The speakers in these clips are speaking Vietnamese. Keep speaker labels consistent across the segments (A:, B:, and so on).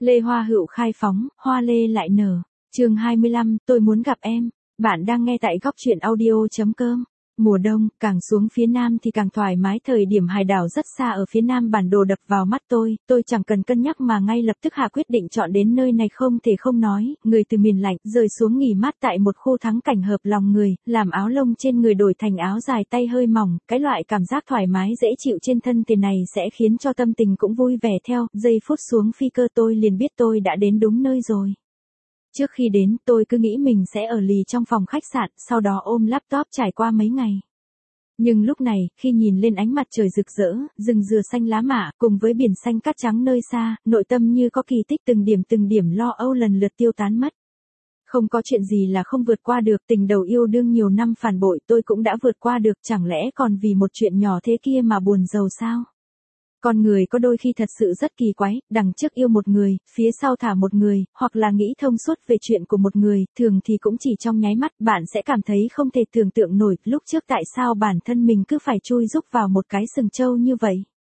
A: Lê Hoa Hựu khai phóng, hoa lê lại nở. Chương 25, tôi muốn gặp em. Bạn đang nghe tại góc truyện audio.com. Mùa đông, càng xuống phía nam thì càng thoải mái, thời điểm hải đảo rất xa ở phía nam bản đồ đập vào mắt tôi chẳng cần cân nhắc mà ngay lập tức hạ quyết định chọn đến nơi này. Không thể không nói, người từ miền lạnh rời xuống nghỉ mát tại một khu thắng cảnh hợp lòng người, làm áo lông trên người đổi thành áo dài tay hơi mỏng, cái loại cảm giác thoải mái dễ chịu trên thân thể này sẽ khiến cho tâm tình cũng vui vẻ theo. Giây phút xuống phi cơ tôi liền biết tôi đã đến đúng nơi rồi. Trước khi đến, tôi cứ nghĩ mình sẽ ở lì trong phòng khách sạn, sau đó ôm laptop trải qua mấy ngày. Nhưng lúc này, khi nhìn lên ánh mặt trời rực rỡ, rừng dừa xanh lá mạ, cùng với biển xanh cát trắng nơi xa, nội tâm như có kỳ tích, từng điểm lo âu lần lượt tiêu tán mất. Không có chuyện gì là không vượt qua được, tình đầu yêu đương nhiều năm phản bội tôi cũng đã vượt qua được, chẳng lẽ còn vì một chuyện nhỏ thế kia mà buồn rầu sao? Con người có đôi khi thật sự rất kỳ quái, đằng trước yêu một người, phía sau thả một người, hoặc là nghĩ thông suốt về chuyện của một người, thường thì cũng chỉ trong nháy mắt, bạn sẽ cảm thấy không thể tưởng tượng nổi, lúc trước tại sao bản thân mình cứ phải chui rúc vào một cái sừng trâu như vậy.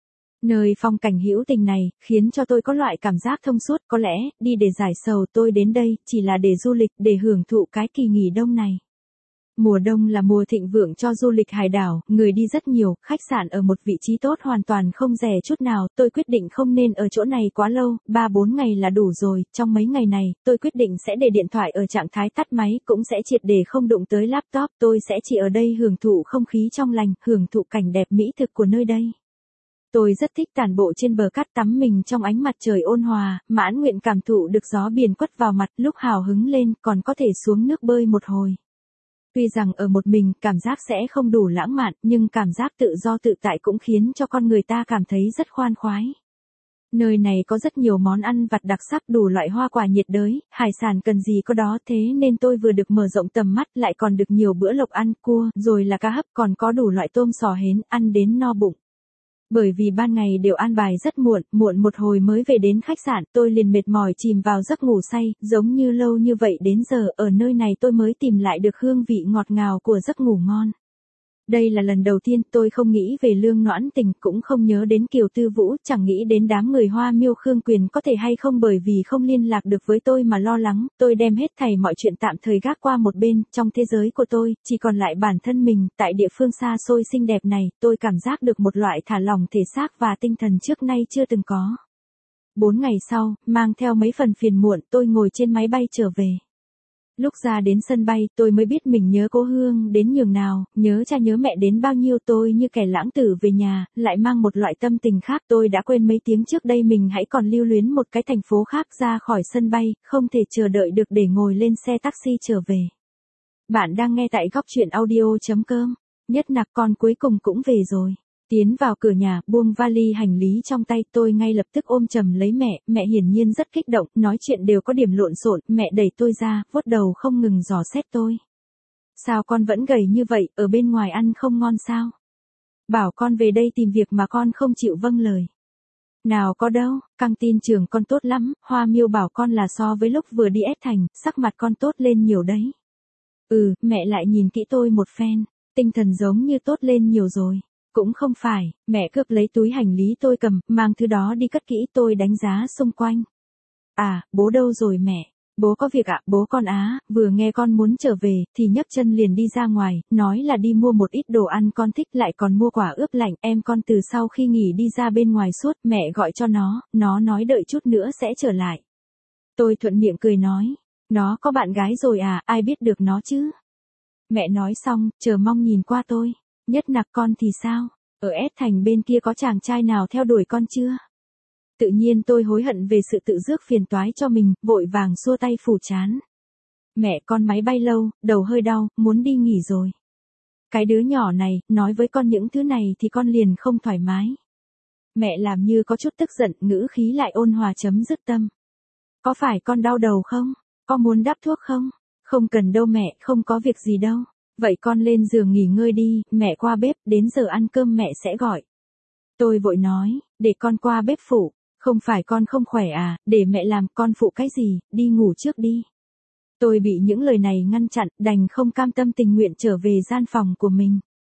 A: Nơi phong cảnh hữu tình này, khiến cho tôi có loại cảm giác thông suốt, có lẽ, đi để giải sầu, tôi đến đây, chỉ là để du lịch, để hưởng thụ cái kỳ nghỉ đông này. Mùa đông là mùa thịnh vượng cho du lịch hải đảo, người đi rất nhiều, khách sạn ở một vị trí tốt hoàn toàn không rẻ chút nào, tôi quyết định không nên ở chỗ này quá lâu, 3-4 ngày là đủ rồi, trong mấy ngày này, tôi quyết định sẽ để điện thoại ở trạng thái tắt máy, cũng sẽ triệt để không đụng tới laptop, tôi sẽ chỉ ở đây hưởng thụ không khí trong lành, hưởng thụ cảnh đẹp mỹ thực của nơi đây. Tôi rất thích tản bộ trên bờ cát, tắm mình trong ánh mặt trời ôn hòa, mãn nguyện cảm thụ được gió biển quất vào mặt, lúc hào hứng lên, còn có thể xuống nước bơi một hồi. Tuy rằng ở một mình, cảm giác sẽ không đủ lãng mạn, nhưng cảm giác tự do tự tại cũng khiến cho con người ta cảm thấy rất khoan khoái. Nơi này có rất nhiều món ăn vặt đặc sắc, đủ loại hoa quả nhiệt đới, hải sản cần gì có đó, thế nên tôi vừa được mở rộng tầm mắt, lại còn được nhiều bữa lộc ăn, cua, rồi là cá hấp, còn có đủ loại tôm sò hến, ăn đến no bụng. Bởi vì ban ngày đều an bài rất muộn một hồi mới về đến khách sạn, tôi liền mệt mỏi chìm vào giấc ngủ say, giống như lâu như vậy đến giờ, ở nơi này tôi mới tìm lại được hương vị ngọt ngào của giấc ngủ ngon. Đây là lần đầu tiên tôi không nghĩ về Lương Noãn Tình, cũng không nhớ đến Kiều Tư Vũ, chẳng nghĩ đến đám người Hoa Miêu Khương Quyền có thể hay không bởi vì không liên lạc được với tôi mà lo lắng, tôi đem hết thảy mọi chuyện tạm thời gác qua một bên, trong thế giới của tôi, chỉ còn lại bản thân mình, tại địa phương xa xôi xinh đẹp này, tôi cảm giác được một loại thả lỏng thể xác và tinh thần trước nay chưa từng có. 4 ngày sau, mang theo mấy phần phiền muộn, tôi ngồi trên máy bay trở về. Lúc ra đến sân bay, tôi mới biết mình nhớ cố hương đến nhường nào, nhớ cha nhớ mẹ đến bao nhiêu. Tôi như kẻ lãng tử về nhà, lại mang một loại tâm tình khác. Tôi đã quên mấy tiếng trước đây mình hãy còn lưu luyến một cái thành phố khác. Ra khỏi sân bay, không thể chờ đợi được để ngồi lên xe taxi trở về. Bạn đang nghe tại góc truyện audio.com. Nhất nặc con cuối cùng cũng về rồi. Tiến vào cửa nhà, buông vali hành lý trong tay, tôi ngay lập tức ôm chầm lấy mẹ hiển nhiên rất kích động, nói chuyện đều có điểm lộn xộn, mẹ đẩy tôi ra, vuốt đầu không ngừng dò xét tôi. Sao con vẫn gầy như vậy, ở bên ngoài ăn không ngon sao? Bảo con về đây tìm việc mà con không chịu vâng lời. Nào có đâu, căng tin trường con tốt lắm, Hoa Miêu bảo con là so với lúc vừa đi ép thành, sắc mặt con tốt lên nhiều đấy. Mẹ lại nhìn kỹ tôi một phen, tinh thần giống như tốt lên nhiều rồi. Cũng không phải, mẹ cướp lấy túi hành lý tôi cầm, mang thứ đó đi cất kỹ. Tôi đánh giá xung quanh. À, bố đâu rồi mẹ? Bố có việc ạ, bố con vừa nghe con muốn trở về, thì nhấc chân liền đi ra ngoài, nói là đi mua một ít đồ ăn con thích, lại còn mua quả ướp lạnh. Em con từ sau khi nghỉ đi ra bên ngoài suốt, mẹ gọi cho nó nói đợi chút nữa sẽ trở lại. Tôi thuận miệng cười nói, nó có bạn gái rồi à, ai biết được nó chứ? Mẹ nói xong, chờ mong nhìn qua tôi. Nhất nặc con thì sao? Ở S thành bên kia có chàng trai nào theo đuổi con chưa? Tự nhiên tôi hối hận về sự tự rước phiền toái cho mình, vội vàng xua tay phủ chán. Mẹ, con máy bay lâu, đầu hơi đau, muốn đi nghỉ rồi. Cái đứa nhỏ này, nói với con những thứ này thì con liền không thoải mái. Mẹ làm như có chút tức giận, ngữ khí lại ôn hòa chấm dứt tâm. Có phải con đau đầu không? Có muốn đắp thuốc không? Không cần đâu mẹ, không có việc gì đâu. Vậy con lên giường nghỉ ngơi đi, mẹ qua bếp, đến giờ ăn cơm mẹ sẽ gọi. Tôi vội nói, để con qua bếp phụ, không phải con không khỏe à, để mẹ làm, con phụ cái gì, đi ngủ trước đi. Tôi bị những lời này ngăn chặn, đành không cam tâm tình nguyện trở về gian phòng của mình.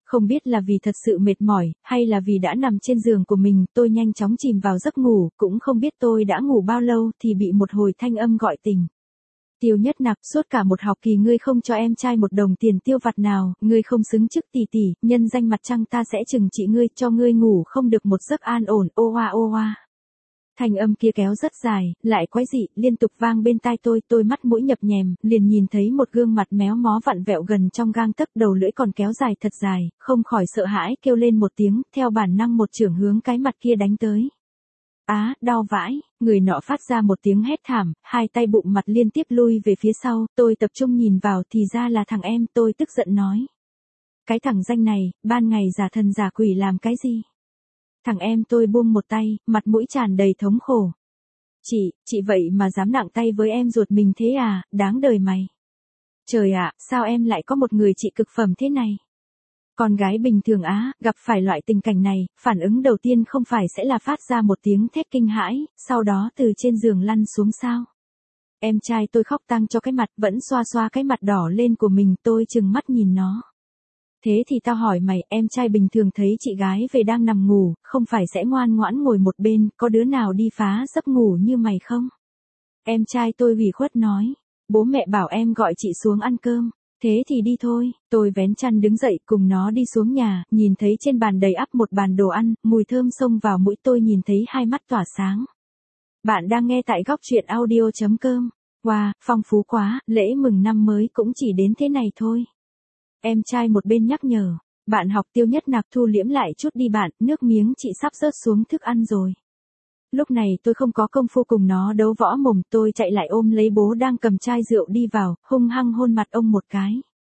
A: Không biết là vì thật sự mệt mỏi, hay là vì đã nằm trên giường của mình, tôi nhanh chóng chìm vào giấc ngủ, cũng không biết tôi đã ngủ bao lâu thì bị một hồi thanh âm gọi tỉnh. Tiêu Nhất Nặc, suốt cả một học kỳ ngươi không cho em trai một đồng tiền tiêu vặt nào, ngươi không xứng chức tỷ tỷ, nhân danh mặt trăng ta sẽ trừng trị ngươi, cho ngươi ngủ không được một giấc an ổn, ô hoa ô hoa. Thanh âm kia kéo rất dài, lại quái dị, liên tục vang bên tai tôi mắt mũi nhập nhèm, liền nhìn thấy một gương mặt méo mó vặn vẹo gần trong gang tấc, đầu lưỡi còn kéo dài thật dài, không khỏi sợ hãi kêu lên một tiếng, theo bản năng một chưởng hướng cái mặt kia đánh tới. Á, đau vãi, người nọ phát ra một tiếng hét thảm, hai tay bụng mặt liên tiếp lui về phía sau, tôi tập trung nhìn vào thì ra là thằng em, tôi tức giận nói. Cái thằng danh này, ban ngày giả thần giả quỷ làm cái gì? Thằng em tôi buông một tay, mặt mũi tràn đầy thống khổ. Chị vậy mà dám nặng tay với em ruột mình thế à, đáng đời mày. Trời ạ, sao em lại có một người chị cực phẩm thế này? Con gái bình thường á, gặp phải loại tình cảnh này, phản ứng đầu tiên không phải sẽ là phát ra một tiếng thét kinh hãi, sau đó từ trên giường lăn xuống sao? Em trai tôi khóc tang cho cái mặt, vẫn xoa xoa cái mặt đỏ lên của mình, tôi trừng mắt nhìn nó. Thế thì tao hỏi mày, em trai bình thường thấy chị gái về đang nằm ngủ, không phải sẽ ngoan ngoãn ngồi một bên, có đứa nào đi phá giấc ngủ như mày không? Em trai tôi ủy khuất nói, bố mẹ bảo em gọi chị xuống ăn cơm. Thế thì đi thôi, tôi vén chăn đứng dậy cùng nó đi xuống nhà, nhìn thấy trên bàn đầy ắp một bàn đồ ăn, mùi thơm xông vào mũi tôi nhìn thấy hai mắt tỏa sáng. Bạn đang nghe tại góc truyện audio.com. Wow, phong phú quá, lễ mừng năm mới cũng chỉ đến thế này thôi. Em trai một bên nhắc nhở, bạn học Tiêu Nhất Nặc thu liễm lại chút đi bạn, nước miếng chị sắp rớt xuống thức ăn rồi. Lúc này tôi không có công phu cùng nó đấu võ mồm, tôi chạy lại ôm lấy bố đang cầm chai rượu đi vào, hung hăng hôn mặt ông một cái.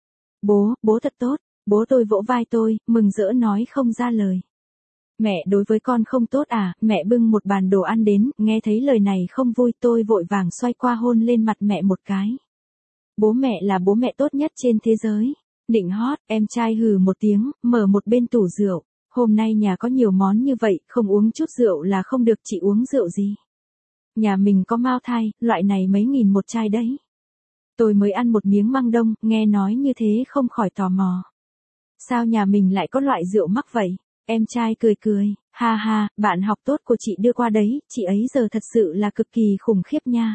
A: Bố thật tốt, bố tôi vỗ vai tôi, mừng rỡ nói không ra lời. Mẹ đối với con không tốt à, mẹ bưng một bàn đồ ăn đến, nghe thấy lời này không vui tôi vội vàng xoay qua hôn lên mặt mẹ một cái. Bố mẹ là bố mẹ tốt nhất trên thế giới. Nịnh hót, em trai hừ một tiếng, mở một bên tủ rượu. Hôm nay nhà có nhiều món như vậy, không uống chút rượu là không được, chị uống rượu gì? Nhà mình có Mao Thai, loại này mấy nghìn một chai đấy. Tôi mới ăn một miếng măng đông, nghe nói như thế không khỏi tò mò. Sao nhà mình lại có loại rượu mắc vậy? Em trai cười, ha ha, bạn học tốt của chị đưa qua đấy, chị ấy giờ thật sự là cực kỳ khủng khiếp nha.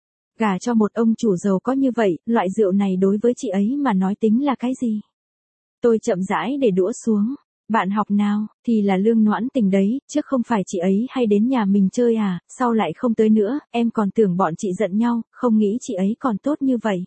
A: Gả cho một ông chủ giàu có như vậy, loại rượu này đối với chị ấy mà nói tính là cái gì? Tôi chậm rãi để đũa xuống. Bạn học nào, thì là Lương Noãn Tình đấy, trước không phải chị ấy hay đến nhà mình chơi à, sau lại không tới nữa, em còn tưởng bọn chị giận nhau, không nghĩ chị ấy còn tốt như vậy.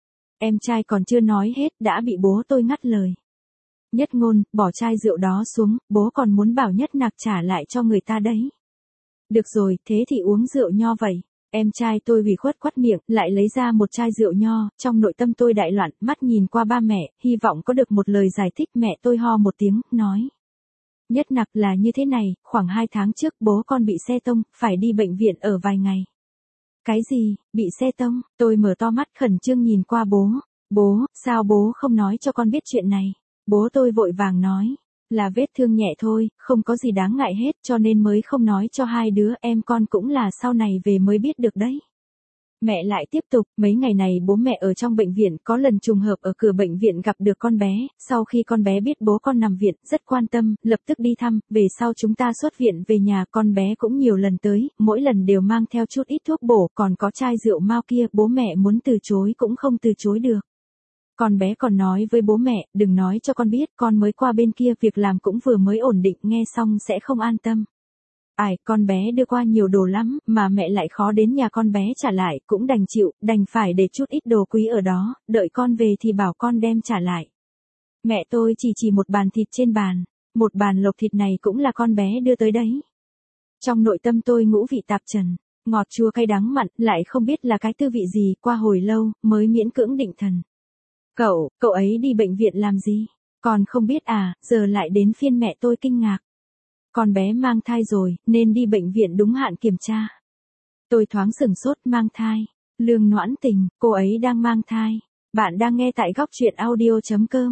A: Em trai còn chưa nói hết, đã bị bố tôi ngắt lời. Nhất Ngôn, bỏ chai rượu đó xuống, bố còn muốn bảo Nhất Nặc trả lại cho người ta đấy. Được rồi, thế thì uống rượu nho vậy. Em trai tôi ủy khuất quắt miệng, lại lấy ra một chai rượu nho, trong nội tâm tôi đại loạn, mắt nhìn qua ba mẹ, hy vọng có được một lời giải thích, mẹ tôi ho một tiếng, nói. Nhất Nặc là như thế này, khoảng 2 tháng trước bố con bị xe tông, phải đi bệnh viện ở vài ngày. Cái gì, bị xe tông? Tôi mở to mắt khẩn trương nhìn qua bố. Bố, sao bố không nói cho con biết chuyện này? Bố tôi vội vàng nói. Là vết thương nhẹ thôi, không có gì đáng ngại hết cho nên mới không nói cho hai đứa, em con cũng là sau này về mới biết được đấy. Mẹ lại tiếp tục, mấy ngày này bố mẹ ở trong bệnh viện, có lần trùng hợp ở cửa bệnh viện gặp được con bé, sau khi con bé biết bố con nằm viện, rất quan tâm, lập tức đi thăm, về sau chúng ta xuất viện về nhà, con bé cũng nhiều lần tới, mỗi lần đều mang theo chút ít thuốc bổ, còn có chai rượu Mao kia, bố mẹ muốn từ chối cũng không từ chối được. Con bé còn nói với bố mẹ, đừng nói cho con biết, con mới qua bên kia, việc làm cũng vừa mới ổn định, nghe xong sẽ không an tâm. Ai, con bé đưa qua nhiều đồ lắm, mà mẹ lại khó đến nhà con bé trả lại, cũng đành chịu, đành phải để chút ít đồ quý ở đó, đợi con về thì bảo con đem trả lại. Mẹ tôi chỉ một bàn thịt trên bàn, một bàn lộc thịt này cũng là con bé đưa tới đấy. Trong nội tâm tôi ngũ vị tạp trần, ngọt chua cay đắng mặn, lại không biết là cái tư vị gì, qua hồi lâu, mới miễn cưỡng định thần. Cậu ấy đi bệnh viện làm gì? Còn không biết à, giờ lại đến phiên mẹ tôi kinh ngạc. Con bé mang thai rồi, nên đi bệnh viện đúng hạn kiểm tra. Tôi thoáng sửng sốt, mang thai. Lương Noãn Tình, cô ấy đang mang thai. Bạn đang nghe tại góc truyện audio.com.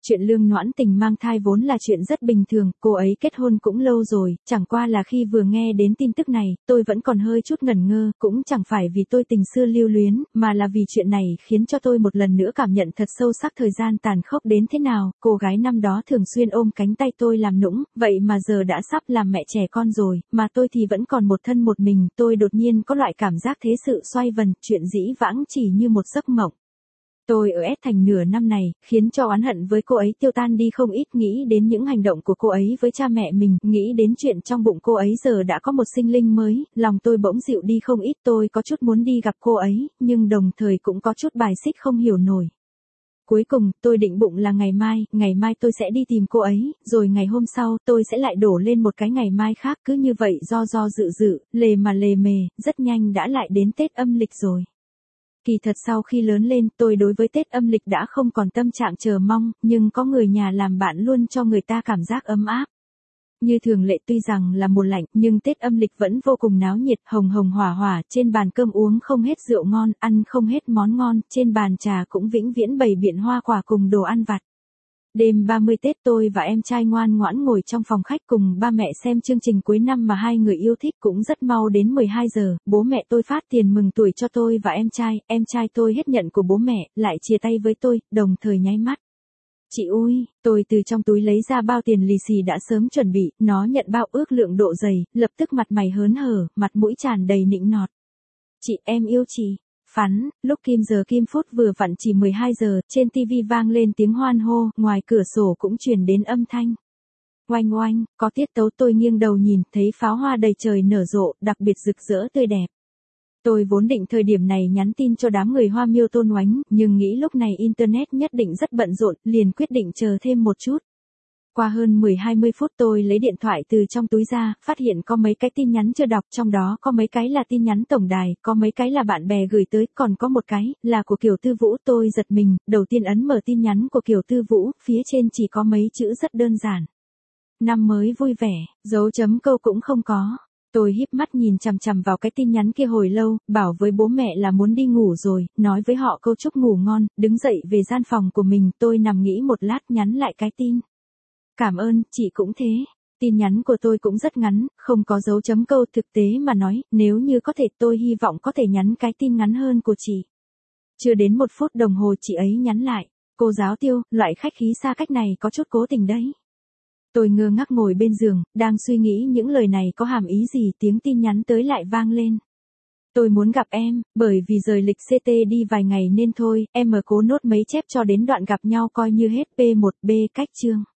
A: Chuyện Lương Noãn Tình mang thai vốn là chuyện rất bình thường, cô ấy kết hôn cũng lâu rồi, chẳng qua là khi vừa nghe đến tin tức này, tôi vẫn còn hơi chút ngẩn ngơ, cũng chẳng phải vì tôi tình xưa lưu luyến, mà là vì chuyện này khiến cho tôi một lần nữa cảm nhận thật sâu sắc thời gian tàn khốc đến thế nào, cô gái năm đó thường xuyên ôm cánh tay tôi làm nũng, vậy mà giờ đã sắp làm mẹ trẻ con rồi, mà tôi thì vẫn còn một thân một mình, tôi đột nhiên có loại cảm giác thế sự xoay vần, chuyện dĩ vãng chỉ như một giấc mộng. Tôi ở S thành nửa năm này, khiến cho oán hận với cô ấy tiêu tan đi không ít, nghĩ đến những hành động của cô ấy với cha mẹ mình, nghĩ đến chuyện trong bụng cô ấy giờ đã có một sinh linh mới, lòng tôi bỗng dịu đi không ít, tôi có chút muốn đi gặp cô ấy, nhưng đồng thời cũng có chút bài xích không hiểu nổi. Cuối cùng, tôi định bụng là ngày mai tôi sẽ đi tìm cô ấy, rồi ngày hôm sau, tôi sẽ lại đổ lên một cái ngày mai khác, cứ như vậy do dự, lề mà lề mề, rất nhanh đã lại đến Tết âm lịch rồi. Kỳ thật sau khi lớn lên, tôi đối với Tết âm lịch đã không còn tâm trạng chờ mong, nhưng có người nhà làm bạn luôn cho người ta cảm giác ấm áp. Như thường lệ tuy rằng là mùa lạnh, nhưng Tết âm lịch vẫn vô cùng náo nhiệt, hồng hồng hỏa hỏa, trên bàn cơm uống không hết rượu ngon, ăn không hết món ngon, trên bàn trà cũng vĩnh viễn bày biện hoa quả cùng đồ ăn vặt. Đêm 30 Tết tôi và em trai ngoan ngoãn ngồi trong phòng khách cùng ba mẹ xem chương trình cuối năm mà hai người yêu thích, cũng rất mau đến 12 giờ, bố mẹ tôi phát tiền mừng tuổi cho tôi và em trai tôi hết nhận của bố mẹ, lại chia tay với tôi, đồng thời nháy mắt. Chị ui, tôi từ trong túi lấy ra bao tiền lì xì đã sớm chuẩn bị, nó nhận bao ước lượng độ dày, lập tức mặt mày hớn hở, mặt mũi tràn đầy nịnh nọt. Chị, em yêu chị. Phắn, lúc kim phút vừa vặn chỉ 12 giờ, trên tivi vang lên tiếng hoan hô, ngoài cửa sổ cũng truyền đến âm thanh. Oanh oanh, có tiết tấu, tôi nghiêng đầu nhìn, thấy pháo hoa đầy trời nở rộ, đặc biệt rực rỡ tươi đẹp. Tôi vốn định thời điểm này nhắn tin cho đám người Hoa Miêu Tôn Oánh, nhưng nghĩ lúc này Internet nhất định rất bận rộn, liền quyết định chờ thêm một chút. Qua hơn 10-20 phút tôi lấy điện thoại từ trong túi ra, phát hiện có mấy cái tin nhắn chưa đọc, trong đó có mấy cái là tin nhắn tổng đài, có mấy cái là bạn bè gửi tới, còn có một cái là của Kiều Tư Vũ. Tôi giật mình, đầu tiên ấn mở tin nhắn của Kiều Tư Vũ, phía trên chỉ có mấy chữ rất đơn giản. Năm mới vui vẻ, dấu chấm câu cũng không có. Tôi híp mắt nhìn chằm chằm vào cái tin nhắn kia hồi lâu, bảo với bố mẹ là muốn đi ngủ rồi, nói với họ câu chúc ngủ ngon, đứng dậy về gian phòng của mình, tôi nằm nghĩ một lát nhắn lại cái tin. Cảm ơn, chị cũng thế. Tin nhắn của tôi cũng rất ngắn, không có dấu chấm câu, thực tế mà nói, nếu như có thể tôi hy vọng có thể nhắn cái tin ngắn hơn của chị. Chưa đến 1 phút đồng hồ chị ấy nhắn lại, cô giáo Tiêu, loại khách khí xa cách này có chút cố tình đấy. Tôi ngơ ngác ngồi bên giường, đang suy nghĩ những lời này có hàm ý gì, tiếng tin nhắn tới lại vang lên. Tôi muốn gặp em, bởi vì rời lịch CT đi vài ngày nên thôi, em cố nốt mấy chép cho đến đoạn gặp nhau coi như hết P1B cách chương.